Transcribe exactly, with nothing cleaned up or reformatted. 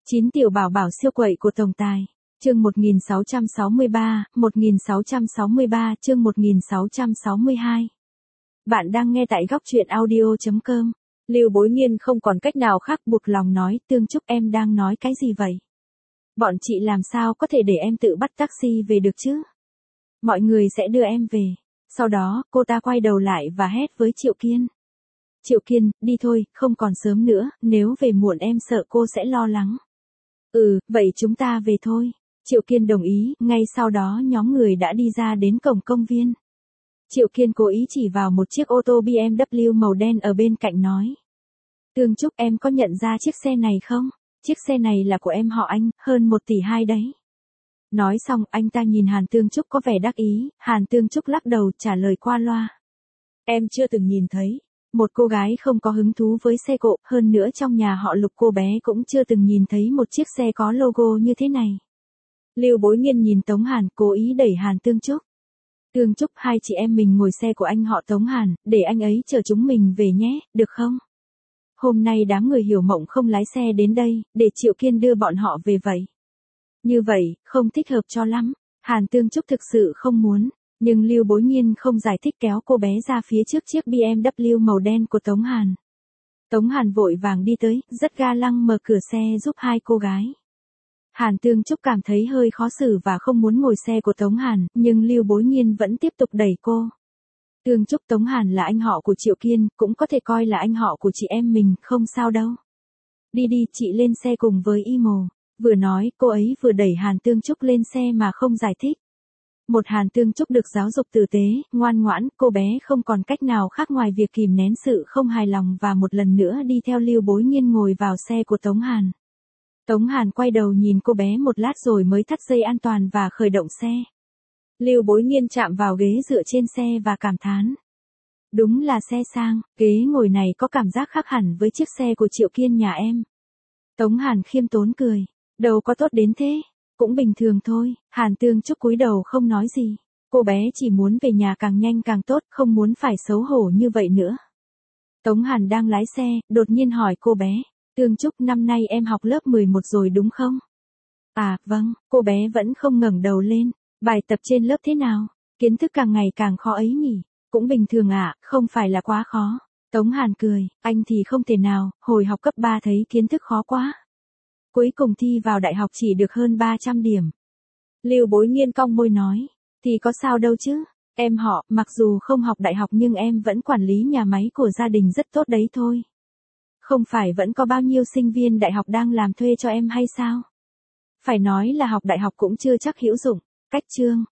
Chín tiểu bảo bảo siêu quậy của tổng tài. Chương một nghìn sáu trăm sáu mươi ba, một nghìn sáu trăm sáu mươi ba, chương một nghìn sáu trăm sáu mươi hai. Bạn đang nghe tại góc truyện audio chấm com. Lưu Bối Nhiên không còn cách nào khác buộc lòng nói, Tương Trúc em đang nói cái gì vậy? Bọn chị làm sao có thể để em tự bắt taxi về được chứ? Mọi người sẽ đưa em về. Sau đó, cô ta quay đầu lại và hét với Triệu Kiên. Triệu Kiên, đi thôi, không còn sớm nữa, nếu về muộn em sợ cô sẽ lo lắng. Ừ, vậy chúng ta về thôi. Triệu Kiên đồng ý, ngay sau đó nhóm người đã đi ra đến cổng công viên. Triệu Kiên cố ý chỉ vào một chiếc ô tô B M W màu đen ở bên cạnh nói. Tương Trúc em có nhận ra chiếc xe này không? Chiếc xe này là của em họ Anh, hơn một tỷ hai đấy. Nói xong anh ta nhìn Hàn Tương Trúc có vẻ đắc ý, Hàn Tương Trúc lắc đầu trả lời qua loa. Em chưa từng nhìn thấy. Một cô gái không có hứng thú với xe cộ, hơn nữa trong nhà họ Lục cô bé cũng chưa từng nhìn thấy một chiếc xe có logo như thế này. Lưu Bối Nhiên nhìn Tống Hàn, cố ý đẩy Hàn Tương Trúc. Tương Trúc, hai chị em mình ngồi xe của anh họ Tống Hàn, để anh ấy chở chúng mình về nhé, được không? Hôm nay đám người Hiểu Mộng không lái xe đến đây, để Triệu Kiên đưa bọn họ về vậy. Như vậy, không thích hợp cho lắm. Hàn Tương Trúc thực sự không muốn. Nhưng Lưu Bối Nhiên không giải thích kéo cô bé ra phía trước chiếc B M W màu đen của Tống Hàn. Tống Hàn vội vàng đi tới, rất ga lăng mở cửa xe giúp hai cô gái. Hàn Tương Trúc cảm thấy hơi khó xử và không muốn ngồi xe của Tống Hàn, nhưng Lưu Bối Nhiên vẫn tiếp tục đẩy cô. Tương Trúc, Tống Hàn là anh họ của Triệu Kiên, cũng có thể coi là anh họ của chị em mình, không sao đâu. Đi đi, chị lên xe cùng với Y Mồ. Vừa nói, cô ấy vừa đẩy Hàn Tương Trúc lên xe mà không giải thích. Một Hàn Tương Trúc được giáo dục tử tế, ngoan ngoãn, cô bé không còn cách nào khác ngoài việc kìm nén sự không hài lòng và một lần nữa đi theo Lưu Bối Nhiên ngồi vào xe của Tống Hàn. Tống Hàn quay đầu nhìn cô bé một lát rồi mới thắt dây an toàn và khởi động xe. Lưu Bối Nhiên chạm vào ghế dựa trên xe và cảm thán. Đúng là xe sang, ghế ngồi này có cảm giác khác hẳn với chiếc xe của Triệu Kiên nhà em. Tống Hàn khiêm tốn cười. Đâu có tốt đến thế. Cũng bình thường thôi. Hàn Tương Trúc cúi đầu không nói gì. Cô bé chỉ muốn về nhà càng nhanh càng tốt, không muốn phải xấu hổ như vậy nữa. Tống Hàn đang lái xe, đột nhiên hỏi cô bé. Tương Trúc, năm nay em học lớp mười một rồi đúng không? À, vâng, cô bé vẫn không ngẩng đầu lên. Bài tập trên lớp thế nào? Kiến thức càng ngày càng khó ấy nhỉ? Cũng bình thường ạ, à, không phải là quá khó. Tống Hàn cười, anh thì không thể nào, hồi học cấp ba thấy kiến thức khó quá. Cuối cùng thi vào đại học chỉ được hơn ba trăm điểm. Lưu Bối Nhiên cong môi nói, thì có sao đâu chứ, em họ, mặc dù không học đại học nhưng em vẫn quản lý nhà máy của gia đình rất tốt đấy thôi. Không phải vẫn có bao nhiêu sinh viên đại học đang làm thuê cho em hay sao? Phải nói là học đại học cũng chưa chắc hữu dụng. Cách chương.